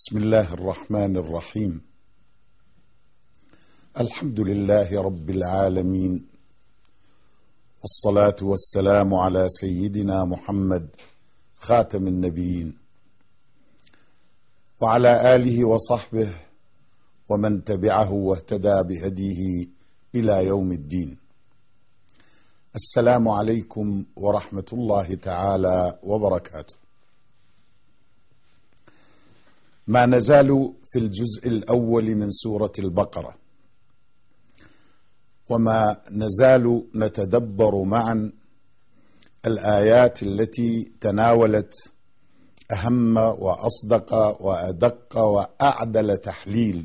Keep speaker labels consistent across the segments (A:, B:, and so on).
A: بسم الله الرحمن الرحيم. الحمد لله رب العالمين، والصلاة والسلام على سيدنا محمد خاتم النبيين، وعلى آله وصحبه ومن تبعه واهتدى بهديه إلى يوم الدين. السلام عليكم ورحمة الله تعالى وبركاته. ما نزال في الجزء الأول من سورة البقرة، وما نزال نتدبر معا الآيات التي تناولت أهم وأصدق وأدق وأعدل تحليل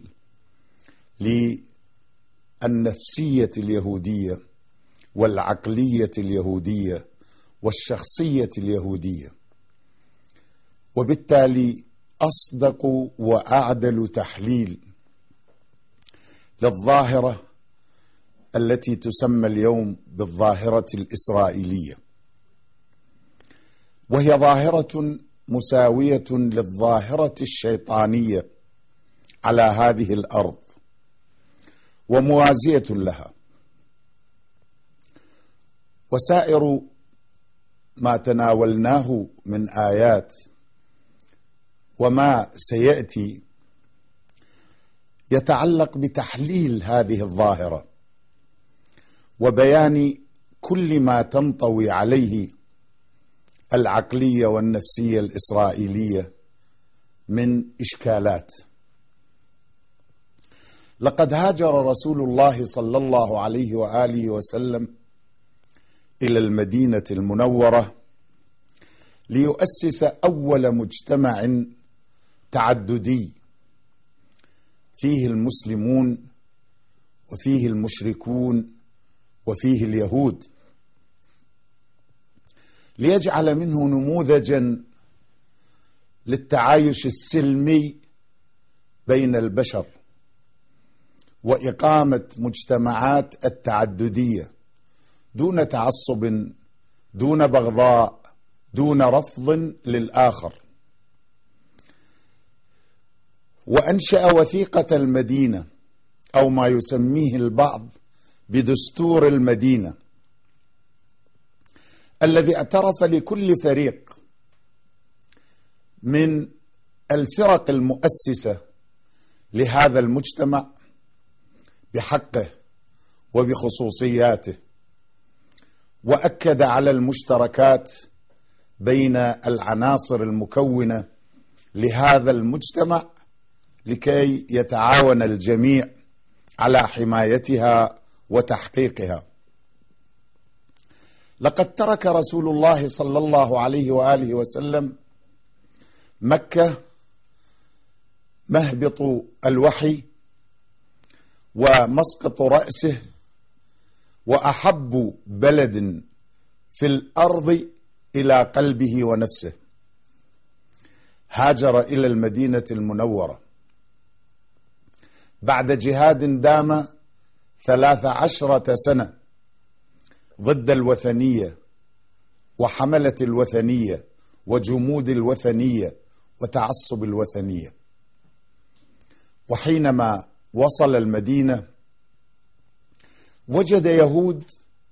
A: للنفسية اليهودية والعقلية اليهودية والشخصية اليهودية، وبالتالي أصدق وأعدل تحليل للظاهرة التي تسمى اليوم بالظاهرة الإسرائيلية، وهي ظاهرة مساوية للظاهرة الشيطانية على هذه الأرض وموازية لها. وسائر ما تناولناه من آيات وما سيأتي يتعلق بتحليل هذه الظاهرة وبيان كل ما تنطوي عليه العقلية والنفسية الإسرائيلية من إشكالات. لقد هاجر رسول الله صلى الله عليه وآله وسلم إلى المدينة المنورة ليؤسس أول مجتمع تعددي فيه المسلمون وفيه المشركون وفيه اليهود، ليجعل منه نموذجا للتعايش السلمي بين البشر وإقامة مجتمعات التعددية دون تعصب، دون بغضاء، دون رفض للآخر. وأنشأ وثيقة المدينة، أو ما يسميه البعض بدستور المدينة، الذي اعترف لكل فريق من الفرق المؤسسة لهذا المجتمع بحقه وبخصوصياته، وأكد على المشتركات بين العناصر المكونة لهذا المجتمع لكي يتعاون الجميع على حمايتها وتحقيقها. لقد ترك رسول الله صلى الله عليه وآله وسلم مكة مهبط الوحي ومسقط رأسه وأحب بلد في الأرض إلى قلبه ونفسه. هاجر إلى المدينة المنورة بعد جهاد دام 13 سنة ضد الوثنية وحملة الوثنية وجمود الوثنية وتعصب الوثنية. وحينما وصل المدينة وجد يهود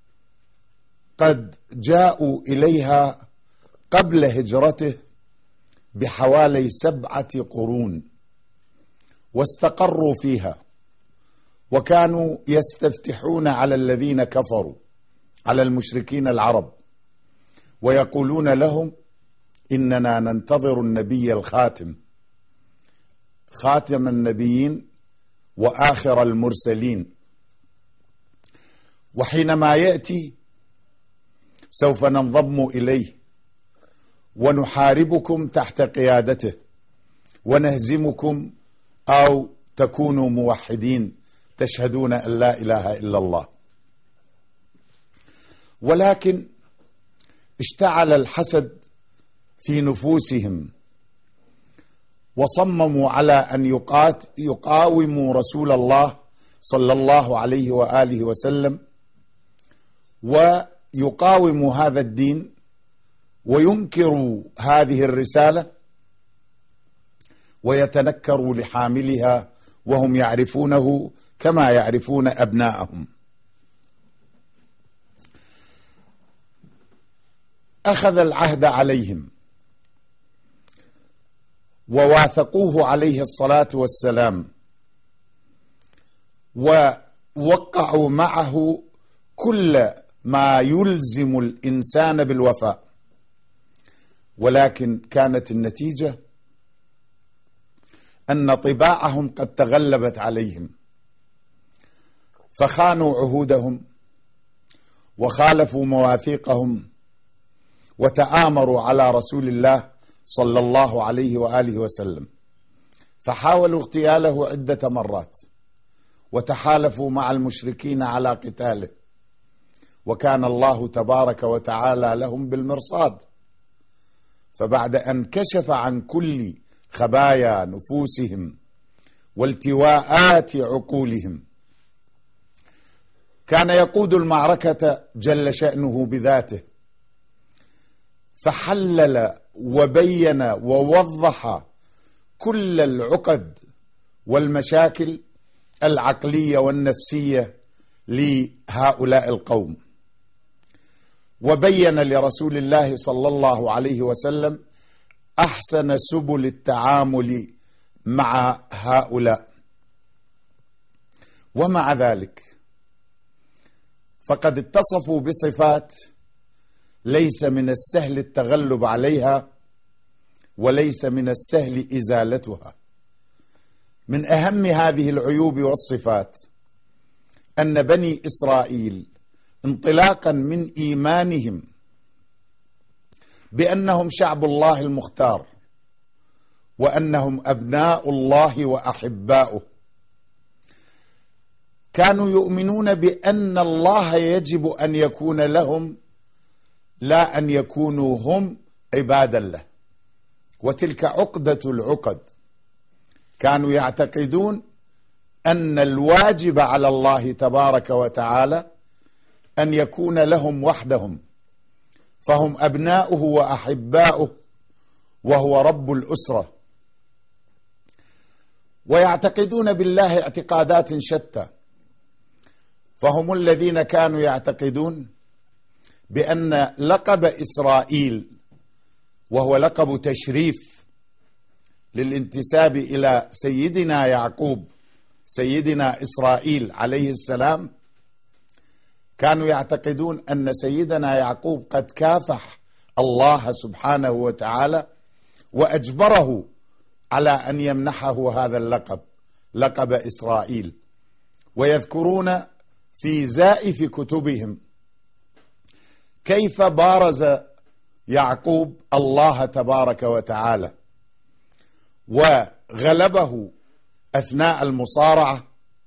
A: قد جاءوا إليها قبل هجرته بحوالي 7 قرون واستقروا فيها، وكانوا يستفتحون على الذين كفروا، على المشركين العرب، ويقولون لهم: إننا ننتظر النبي الخاتم، خاتم النبيين وآخر المرسلين، وحينما يأتي سوف ننضم إليه ونحاربكم تحت قيادته ونهزمكم، أو تكونوا موحدين تشهدون أن لا إله إلا الله. ولكن اشتعل الحسد في نفوسهم وصمموا على أن يقاوموا رسول الله صلى الله عليه وآله وسلم ويقاوموا هذا الدين وينكروا هذه الرسالة ويتنكر لحاملها وهم يعرفونه كما يعرفون أبناءهم. أخذ العهد عليهم وواثقوه عليه الصلاة والسلام، ووقعوا معه كل ما يلزم الإنسان بالوفاء، ولكن كانت النتيجة أن طباعهم قد تغلبت عليهم، فخانوا عهودهم وخالفوا مواثيقهم وتآمروا على رسول الله صلى الله عليه وآله وسلم، فحاولوا اغتياله عدة مرات وتحالفوا مع المشركين على قتاله، وكان الله تبارك وتعالى لهم بالمرصاد. فبعد أن كشف عن كل خبايا نفوسهم والتواءات عقولهم، كان يقود المعركة جل شأنه بذاته، فحلل وبين ووضح كل العقد والمشاكل العقلية والنفسية لهؤلاء القوم، وبين لرسول الله صلى الله عليه وسلم أحسن سبل التعامل مع هؤلاء. ومع ذلك فقد اتصفوا بصفات ليس من السهل التغلب عليها وليس من السهل إزالتها. من أهم هذه العيوب والصفات أن بني إسرائيل انطلاقا من إيمانهم بأنهم شعب الله المختار وأنهم أبناء الله وأحباؤه، كانوا يؤمنون بأن الله يجب أن يكون لهم لا أن يكونوا هم عبادا له، وتلك عقدة العقد. كانوا يعتقدون أن الواجب على الله تبارك وتعالى أن يكون لهم وحدهم، فهم أبناؤه وأحباؤه وهو رب الأسرة، ويعتقدون بالله اعتقادات شتى. فهم الذين كانوا يعتقدون بأن لقب إسرائيل، وهو لقب تشريف للانتساب إلى سيدنا يعقوب سيدنا إسرائيل عليه السلام، كانوا يعتقدون أن سيدنا يعقوب قد كافح الله سبحانه وتعالى وأجبره على أن يمنحه هذا اللقب، لقب إسرائيل. ويذكرون في زائف كتبهم كيف بارز يعقوب الله تبارك وتعالى وغلبه أثناء المصارعة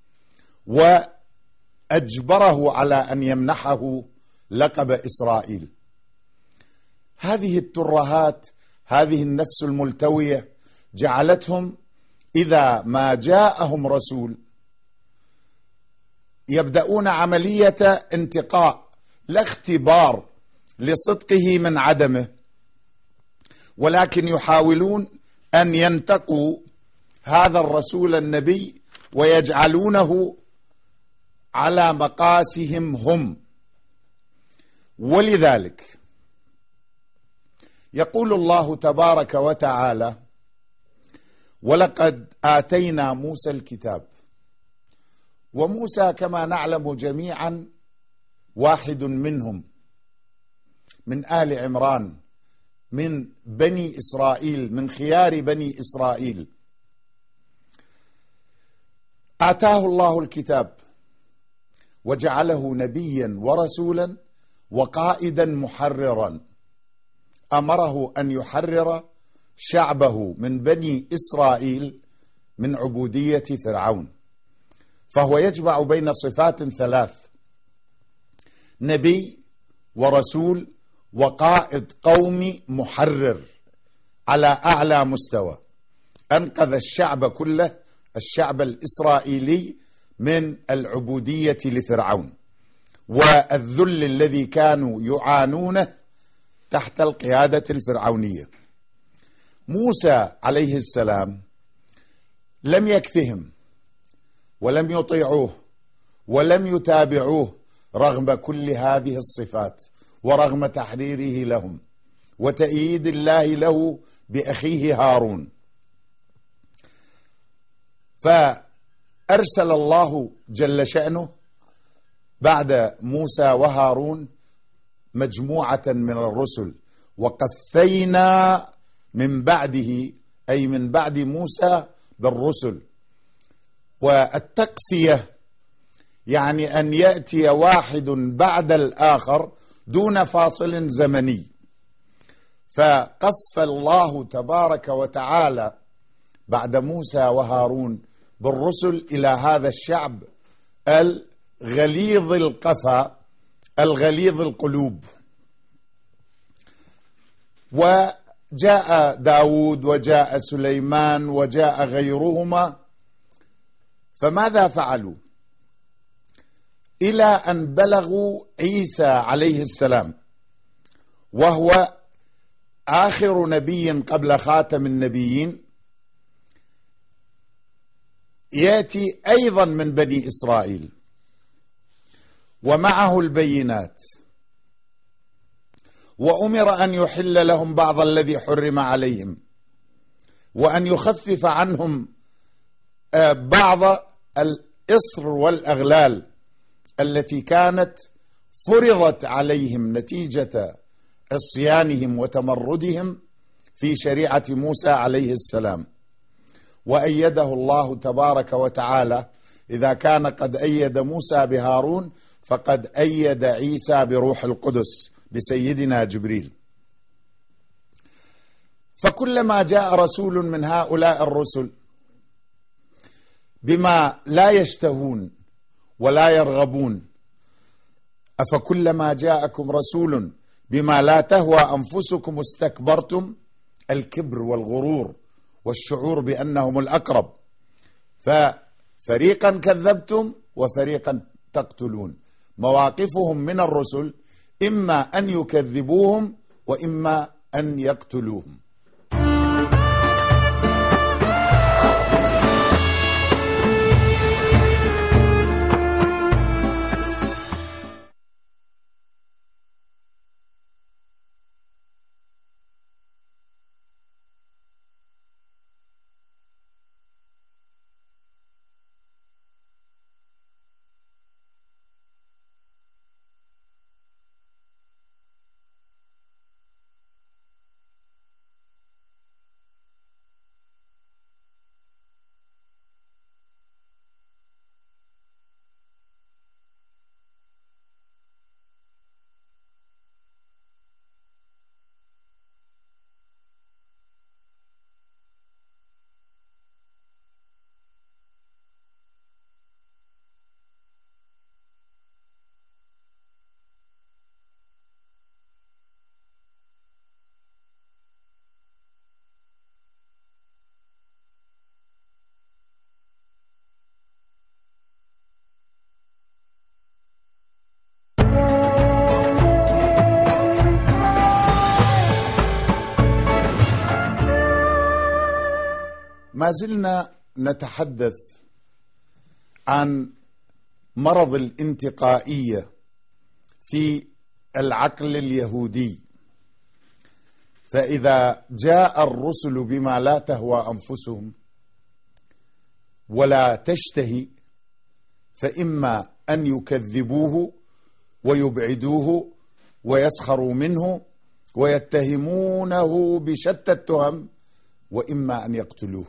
A: وأجبره على أن يمنحه لقب إسرائيل. هذه الترهات، هذه النفس الملتوية جعلتهم إذا ما جاءهم رسول يبدأون عملية انتقاء، لا اختبار لصدقه من عدمه، ولكن يحاولون أن ينتقوا هذا الرسول النبي ويجعلونه على مقاسهم هم. ولذلك يقول الله تبارك وتعالى: ولقد آتينا موسى الكتاب. وموسى كما نعلم جميعا واحد منهم، من آل عمران، من بني إسرائيل، من خيار بني إسرائيل. آتاه الله الكتاب وجعله نبيا ورسولا وقائدا محررا، أمره أن يحرر شعبه من بني إسرائيل من عبودية فرعون. فهو يجمع بين صفات ثلاث: نبي ورسول وقائد قومي محرر على أعلى مستوى. أنقذ الشعب كله، الشعب الإسرائيلي، من العبودية لفرعون والذل الذي كانوا يعانونه تحت القيادة الفرعونية. موسى عليه السلام لم يكفهم ولم يطيعوه ولم يتابعوه رغم كل هذه الصفات، ورغم تحريره لهم وتأييد الله له بأخيه هارون. فأرسل الله جل شأنه بعد موسى وهارون مجموعة من الرسل، وقفينا من بعده أي من بعد موسى بالرسل. والتقفية يعني أن يأتي واحد بعد الآخر دون فاصل زمني. فقف الله تبارك وتعالى بعد موسى وهارون بالرسل إلى هذا الشعب الغليظ القفا الغليظ القلوب. وجاء داود وجاء سليمان وجاء غيرهما، فماذا فعلوا؟ إلى أن بلغوا عيسى عليه السلام، وهو آخر نبي قبل خاتم النبيين، يأتي أيضا من بني إسرائيل ومعه البينات، وأمر أن يحل لهم بعض الذي حرم عليهم، وأن يخفف عنهم بعض الإصر والأغلال التي كانت فرضت عليهم نتيجة عصيانهم وتمردهم في شريعة موسى عليه السلام. وأيده الله تبارك وتعالى، إذا كان قد أيد موسى بهارون فقد أيد عيسى بروح القدس بسيدنا جبريل. فكلما جاء رسول من هؤلاء الرسل بما لا يشتهون ولا يرغبون، أفكلما جاءكم رسول بما لا تهوى أنفسكم استكبرتم، الكبر والغرور والشعور بأنهم الأقرب، ففريقا كذبتم وفريقا تقتلون. مواقفهم من الرسل إما أن يكذبوهم وإما أن يقتلوهم. ما زلنا نتحدث عن مرض الانتقائية في العقل اليهودي. فإذا جاء الرسل بما لا تهوى أنفسهم ولا تشتهي، فإما أن يكذبوه ويبعدوه ويسخروا منه ويتهمونه بشتى التهم، وإما أن يقتلوه.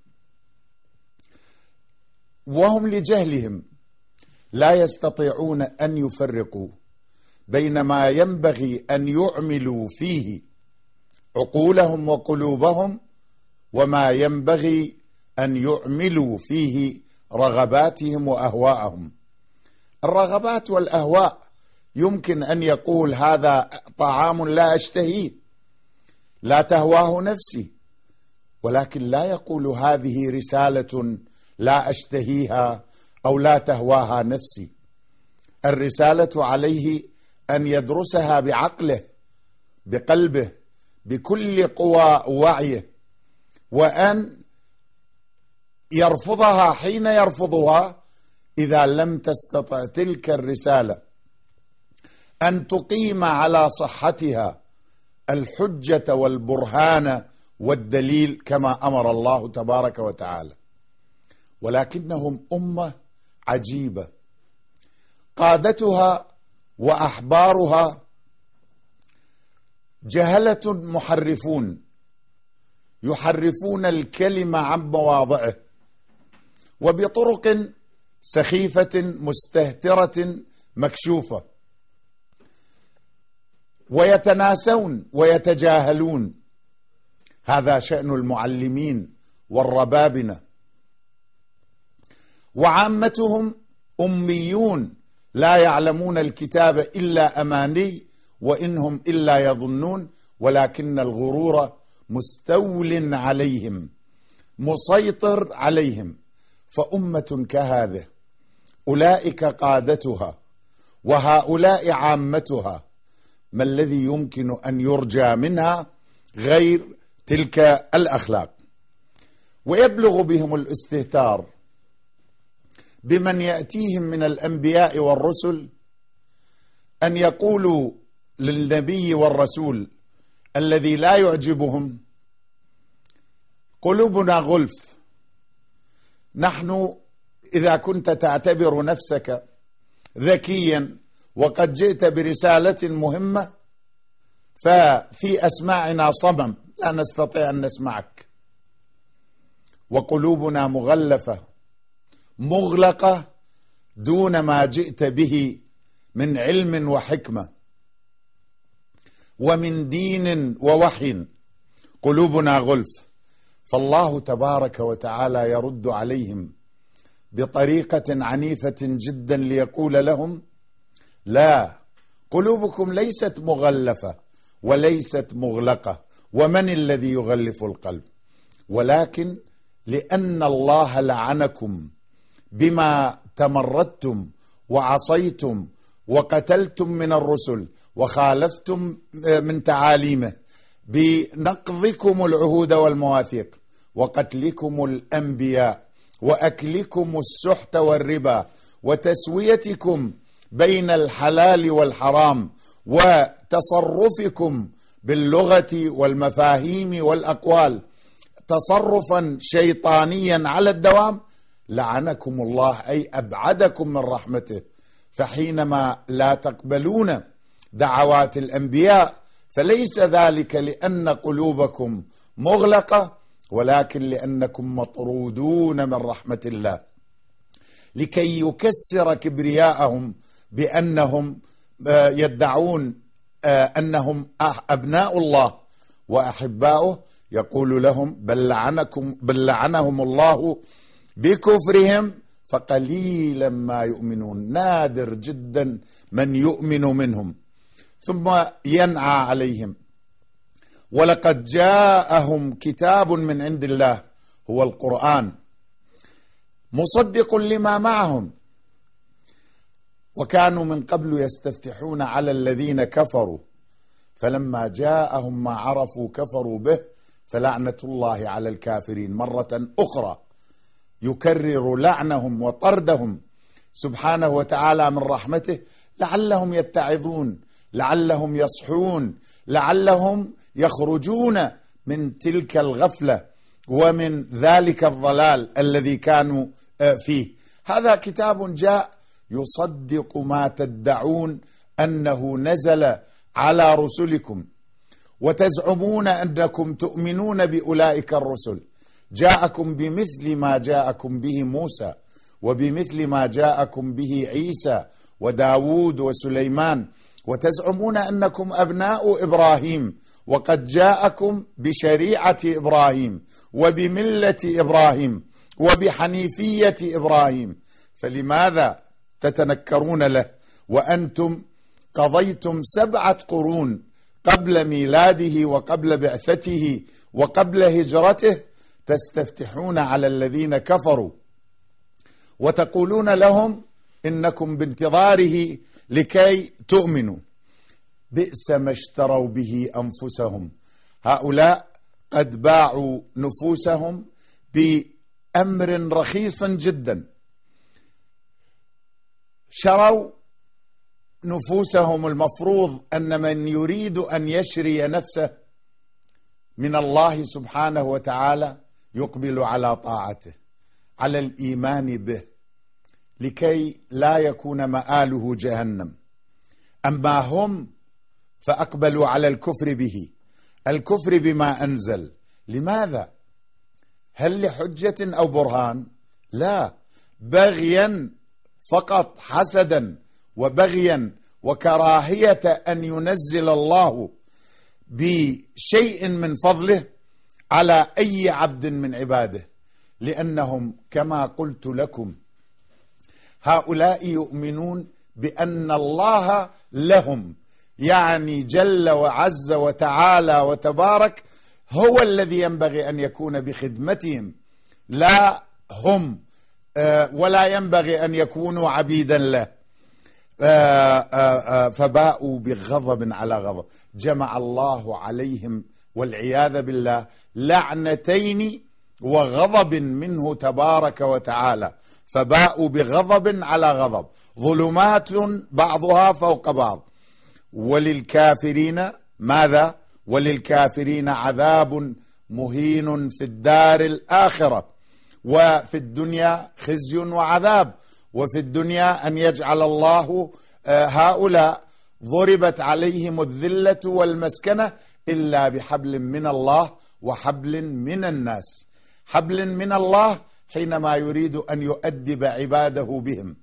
A: وهم لجهلهم لا يستطيعون أن يفرقوا بين ما ينبغي أن يعملوا فيه عقولهم وقلوبهم وما ينبغي أن يعملوا فيه رغباتهم وأهواءهم. الرغبات والأهواء يمكن أن يقول هذا طعام لا أشتهيه، لا تهواه نفسي، ولكن لا يقول هذه رسالة لا أشتهيها أو لا تهواها نفسي. الرسالة عليه أن يدرسها بعقله بقلبه بكل قوى وعيه، وأن يرفضها حين يرفضها إذا لم تستطع تلك الرسالة أن تقيم على صحتها الحجة والبرهان والدليل كما أمر الله تبارك وتعالى. ولكنهم أمة عجيبة، قادتها وأحبارها جهلة محرفون، يحرفون الكلمة عن مواضعه وبطرق سخيفة مستهترة مكشوفة، ويتناسون ويتجاهلون. هذا شأن المعلمين والربابنة، وعامتهم أميون لا يعلمون الكتاب إلا أماني وإنهم إلا يظنون، ولكن الغرور مستول عليهم مسيطر عليهم. فأمة كهذه أولئك قادتها وهؤلاء عامتها، ما الذي يمكن أن يرجى منها غير تلك الأخلاق؟ ويبلغ بهم الاستهتار بمن يأتيهم من الأنبياء والرسل أن يقولوا للنبي والرسول الذي لا يعجبهم: قلوبنا غلف. نحن إذا كنت تعتبر نفسك ذكيا وقد جئت برسالة مهمة، ففي أسماعنا صمم لا نستطيع أن نسمعك، وقلوبنا مغلفة مغلقة دون ما جئت به من علم وحكمة ومن دين ووحي، قلوبنا غلف. فالله تبارك وتعالى يرد عليهم بطريقة عنيفة جدا ليقول لهم: لا، قلوبكم ليست مغلفة وليست مغلقة. ومن الذي يغلف القلب؟ ولكن لأن الله لعنكم بما تمردتم وعصيتم وقتلتم من الرسل وخالفتم من تعاليمه بنقضكم العهود والمواثيق وقتلكم الأنبياء وأكلكم السحت والربا وتسويتكم بين الحلال والحرام وتصرفكم باللغة والمفاهيم والأقوال تصرفا شيطانيا على الدوام، لعنكم الله أي أبعدكم من رحمته. فحينما لا تقبلون دعوات الأنبياء فليس ذلك لأن قلوبكم مغلقة، ولكن لأنكم مطرودون من رحمة الله، لكي يكسر كبرياءهم بأنهم يدعون أنهم أبناء الله وأحباؤه. يقول لهم: بل لعنهم الله بكفرهم فقليلا ما يؤمنون. نادر جدا من يؤمن منهم. ثم ينعى عليهم: ولقد جاءهم كتاب من عند الله هو القرآن مصدق لما معهم، وكانوا من قبل يستفتحون على الذين كفروا فلما جاءهم ما عرفوا كفروا به فلعنة الله على الكافرين. مرة أخرى يكرر لعنهم وطردهم سبحانه وتعالى من رحمته، لعلهم يتعظون، لعلهم يصحون، لعلهم يخرجون من تلك الغفلة ومن ذلك الضلال الذي كانوا فيه. هذا كتاب جاء يصدق ما تدعون أنه نزل على رسلكم وتزعمون أنكم تؤمنون بأولئك الرسل. جاءكم بمثل ما جاءكم به موسى وبمثل ما جاءكم به عيسى وداود وسليمان، وتزعمون أنكم أبناء إبراهيم، وقد جاءكم بشريعة إبراهيم وبملة إبراهيم وبحنيفية إبراهيم، فلماذا تتنكرون له وأنتم قضيتم 7 قرون قبل ميلاده وقبل بعثته وقبل هجرته تستفتحون على الذين كفروا وتقولون لهم إنكم بانتظاره لكي تؤمنوا؟ بئس ما اشتروا به أنفسهم. هؤلاء قد باعوا نفوسهم أمر رخيص جدا، شروا نفوسهم. المفروض أن من يريد أن يشري نفسه من الله سبحانه وتعالى يقبل على طاعته، على الإيمان به، لكي لا يكون مآله جهنم. أما هم فأقبلوا على الكفر به، الكفر بما أنزل. لماذا؟ هل لحجة أو برهان؟ لا، بغيا فقط، حسدا وبغيا وكراهية أن ينزل الله بشيء من فضله على أي عبد من عباده، لأنهم كما قلت لكم هؤلاء يؤمنون بأن الله لهم، يعني جل وعز وتعالى وتبارك هو الذي ينبغي أن يكون بخدمتهم، لا هم، ولا ينبغي أن يكونوا عبيدا له. فباءوا بغضب على غضب، جمع الله عليهم والعياذ بالله لعنتين وغضب منه تبارك وتعالى، فباءوا بغضب على غضب، ظلمات بعضها فوق بعض. وللكافرين ماذا؟ وللكافرين عذاب مهين في الدار الآخرة، وفي الدنيا خزي وعذاب. وفي الدنيا أن يجعل الله هؤلاء ضربت عليهم الذلة والمسكنة إلا بحبل من الله وحبل من الناس. حبل من الله حينما يريد أن يؤدب عباده بهم،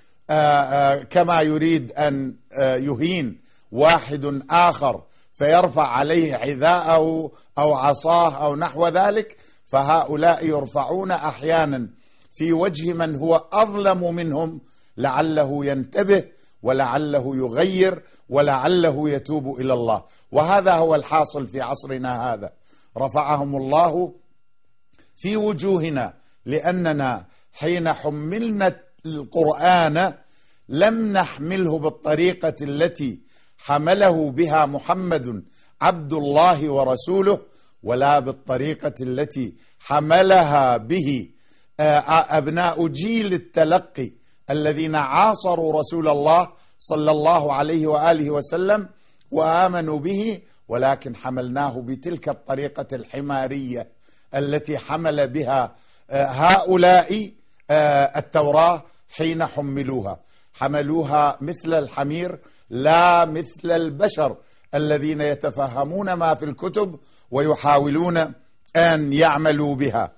A: كما يريد أن يهين واحد آخر فيرفع عليه حذاءه أو عصاه أو نحو ذلك، فهؤلاء يرفعون أحيانا في وجه من هو أظلم منهم لعله ينتبه ولعله يغير ولعله يتوب إلى الله. وهذا هو الحاصل في عصرنا هذا، رفعهم الله في وجوهنا، لأننا حين حملنا القرآن لم نحمله بالطريقة التي حمله بها محمد عبد الله ورسوله، ولا بالطريقة التي حملها به أبناء جيل التلقي الذين عاصروا رسول الله صلى الله عليه وآله وسلم وآمنوا به، ولكن حملناه بتلك الطريقة الحمارية التي حمل بها هؤلاء التوراة حين حملوها. حملوها مثل الحمير لا مثل البشر الذين يتفهمون ما في الكتب ويحاولون أن يعملوا بها.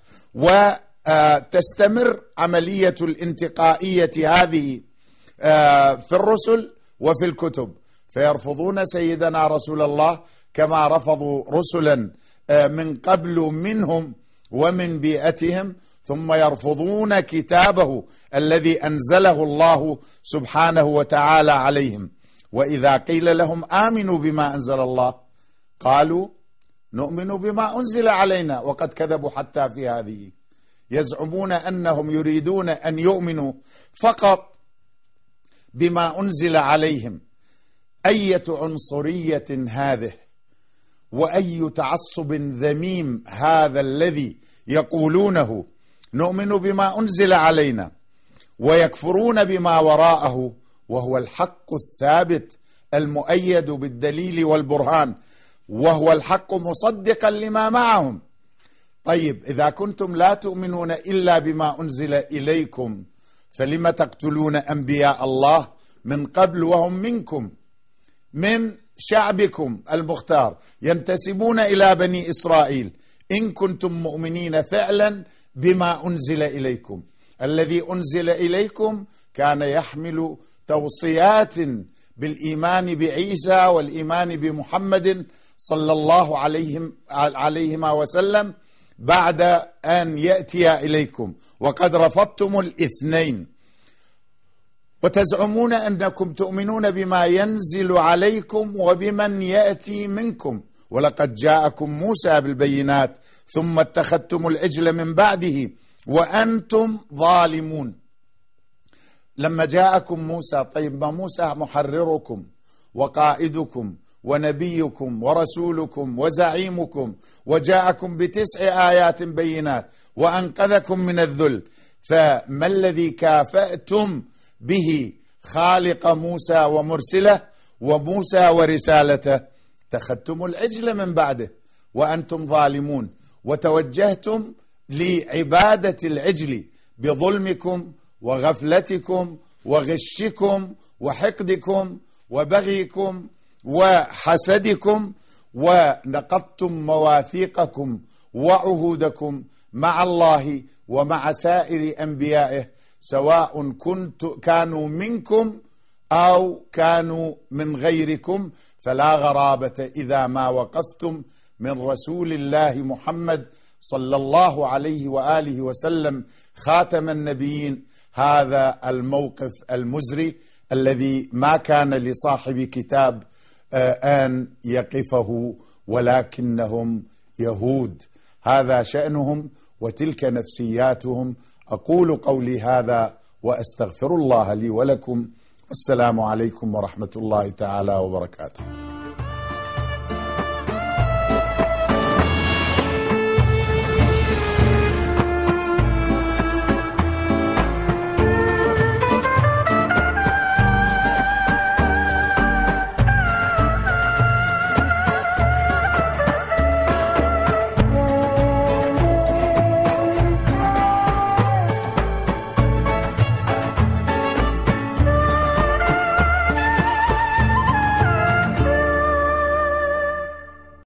A: وتستمر عملية الانتقائية هذه في الرسل وفي الكتب، فيرفضون سيدنا رسول الله كما رفضوا رسلا من قبل منهم ومن بيئتهم، ثم يرفضون كتابه الذي أنزله الله سبحانه وتعالى عليهم. وإذا قيل لهم آمنوا بما أنزل الله قالوا نؤمن بما أنزل علينا، وقد كذبوا حتى في هذه. يزعمون أنهم يريدون أن يؤمنوا فقط بما أنزل عليهم. أية عنصرية هذه، وأي تعصب ذميم هذا الذي يقولونه نؤمن بما أنزل علينا ويكفرون بما وراءه، وهو الحق الثابت المؤيد بالدليل والبرهان، وهو الحق مصدقا لما معهم. طيب إذا كنتم لا تؤمنون إلا بما أنزل إليكم فلم تقتلون أنبياء الله من قبل وهم منكم من شعبكم المختار ينتسبون إلى بني إسرائيل، إن كنتم مؤمنين فعلا بما أنزل إليكم. الذي أنزل إليكم كان يحمل توصيات بالإيمان بعيسى والإيمان بمحمد صلى الله عليهما وسلم بعد أن يأتي إليكم، وقد رفضتم الاثنين، وتزعمون أنكم تؤمنون بما ينزل عليكم وبمن يأتي منكم، ولقد جاءكم موسى بالبينات ثم اتخذتم العجل من بعده وأنتم ظالمون. لما جاءكم موسى، طيب ما موسى محرركم وقائدكم ونبيكم ورسولكم وزعيمكم وجاءكم ب9 آيات بينات وأنقذكم من الذل، فما الذي كافأتم به خالق موسى ومرسله وموسى ورسالته؟ اتخذتم العجل من بعده وأنتم ظالمون، وتوجهتم لعبادة العجل بظلمكم وغفلتكم وغشكم وحقدكم وبغيكم وحسدكم، ونقضتم مواثيقكم وعهودكم مع الله ومع سائر أنبيائه، سواء كانوا منكم أو كانوا من غيركم، فلا غرابة إذا ما وقفتم من رسول الله محمد صلى الله عليه وآله وسلم خاتم النبيين هذا الموقف المزري الذي ما كان لصاحب كتاب أن يقفه، ولكنهم يهود، هذا شأنهم وتلك نفسياتهم. أقول قولي هذا وأستغفر الله لي ولكم، والسلام عليكم ورحمة الله تعالى وبركاته.